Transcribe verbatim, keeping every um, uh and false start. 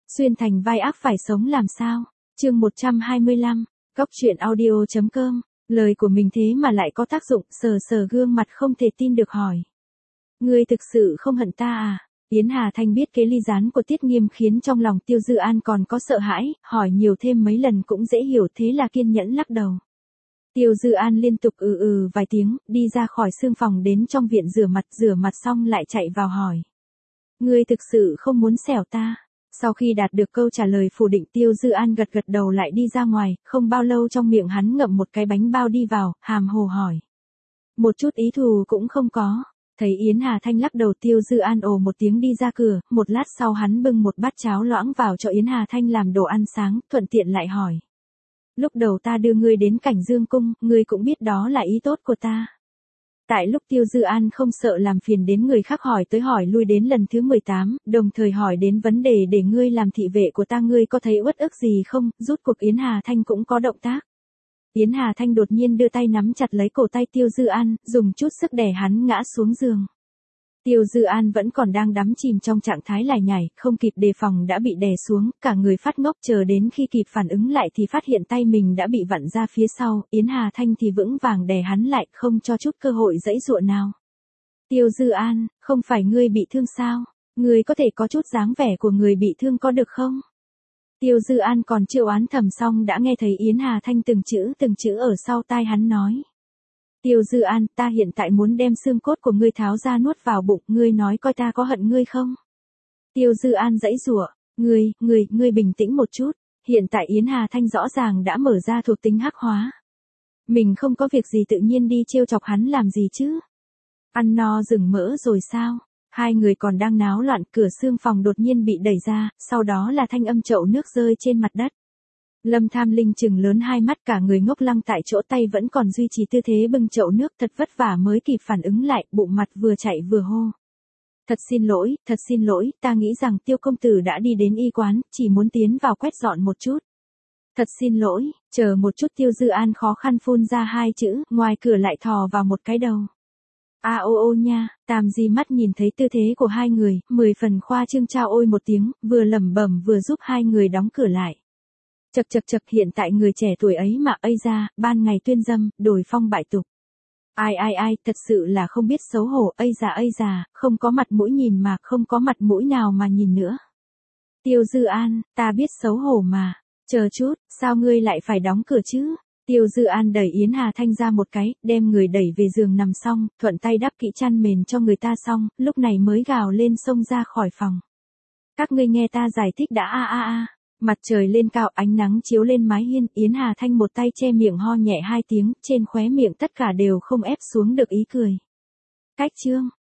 Xuyên thành vai ác phải sống làm sao? Chương một trăm hai mươi lăm, Cóc truyện audio chấm com. Lời của mình thế mà lại có tác dụng, sờ sờ gương mặt không thể tin được hỏi. Ngươi thực sự không hận ta à? Yến Hà Thanh biết kế ly gián của Tiết Nghiêm khiến trong lòng Tiêu Dư An còn có sợ hãi, hỏi nhiều thêm mấy lần cũng dễ hiểu, thế là kiên nhẫn lắc đầu. Tiêu Dư An liên tục ừ ừ vài tiếng, đi ra khỏi sương phòng đến trong viện rửa mặt, rửa mặt xong lại chạy vào hỏi. Ngươi thực sự không muốn xẻo ta? Sau khi đạt được câu trả lời phủ định, Tiêu Dư An gật gật đầu lại đi ra ngoài, không bao lâu trong miệng hắn ngậm một cái bánh bao đi vào, hàm hồ hỏi. Một chút ý thù cũng không có. Thấy Yến Hà Thanh lắc đầu, Tiêu Dư An ồ một tiếng đi ra cửa, một lát sau hắn bưng một bát cháo loãng vào cho Yến Hà Thanh làm đồ ăn sáng, thuận tiện lại hỏi. Lúc đầu ta đưa ngươi đến Cảnh Dương Cung, ngươi cũng biết đó là ý tốt của ta. Tại lúc Tiêu Dư An không sợ làm phiền đến người khác hỏi tới hỏi lui đến lần thứ mười tám, đồng thời hỏi đến vấn đề để ngươi làm thị vệ của ta, ngươi có thấy uất ức gì không, rút cuộc Yến Hà Thanh cũng có động tác. Yến Hà Thanh đột nhiên đưa tay nắm chặt lấy cổ tay Tiêu Dư An, dùng chút sức đè hắn ngã xuống giường. Tiêu Dư An vẫn còn đang đắm chìm trong trạng thái lải nhải, không kịp đề phòng đã bị đè xuống, cả người phát ngốc, chờ đến khi kịp phản ứng lại thì phát hiện tay mình đã bị vặn ra phía sau, Yến Hà Thanh thì vững vàng đè hắn lại, không cho chút cơ hội giãy giụa nào. Tiêu Dư An, không phải ngươi bị thương sao? Ngươi có thể có chút dáng vẻ của người bị thương có được không? Tiêu Dư An còn chưa oán thầm xong đã nghe thấy Yến Hà Thanh từng chữ từng chữ ở sau tai hắn nói. Tiêu Dư An, ta hiện tại muốn đem xương cốt của ngươi tháo ra nuốt vào bụng, ngươi nói coi ta có hận ngươi không? Tiêu Dư An giãy giụa, ngươi, ngươi, ngươi bình tĩnh một chút, hiện tại Yến Hà Thanh rõ ràng đã mở ra thuộc tính hắc hóa. Mình không có việc gì tự nhiên đi trêu chọc hắn làm gì chứ? Ăn no rừng mỡ rồi sao? Hai người còn đang náo loạn, cửa xương phòng đột nhiên bị đẩy ra, sau đó là thanh âm chậu nước rơi trên mặt đất. Lâm Tham Linh trừng lớn hai mắt, cả người ngốc lăng tại chỗ, tay vẫn còn duy trì tư thế bưng chậu nước, thật vất vả mới kịp phản ứng lại, bụng mặt vừa chạy vừa hô. Thật xin lỗi, thật xin lỗi, ta nghĩ rằng Tiêu công tử đã đi đến y quán, chỉ muốn tiến vào quét dọn một chút. Thật xin lỗi, chờ một chút. Tiêu Dư An khó khăn phun ra hai chữ, ngoài cửa lại thò vào một cái đầu. A ô ô nha, Tam Di mắt nhìn thấy tư thế của hai người, mười phần khoa trương chao ôi một tiếng, vừa lẩm bẩm vừa giúp hai người đóng cửa lại. Chật chật chật, hiện tại người trẻ tuổi ấy mà ây ra, ban ngày tuyên dâm, đồi phong bại tục. Ai ai ai, thật sự là không biết xấu hổ, ây già ây già, không có mặt mũi nhìn mà, không có mặt mũi nào mà nhìn nữa. Tiêu Dư An, ta biết xấu hổ mà, chờ chút, sao ngươi lại phải đóng cửa chứ? Tiêu Dư An đẩy Yến Hà Thanh ra một cái, đem người đẩy về giường nằm xong, thuận tay đắp kỹ chăn mền cho người ta xong, lúc này mới gào lên xông ra khỏi phòng. Các ngươi nghe ta giải thích đã a a a. Mặt trời lên cao, ánh nắng chiếu lên mái hiên, Yến Hà Thanh một tay che miệng ho nhẹ hai tiếng, trên khóe miệng tất cả đều không ép xuống được ý cười. Cách chương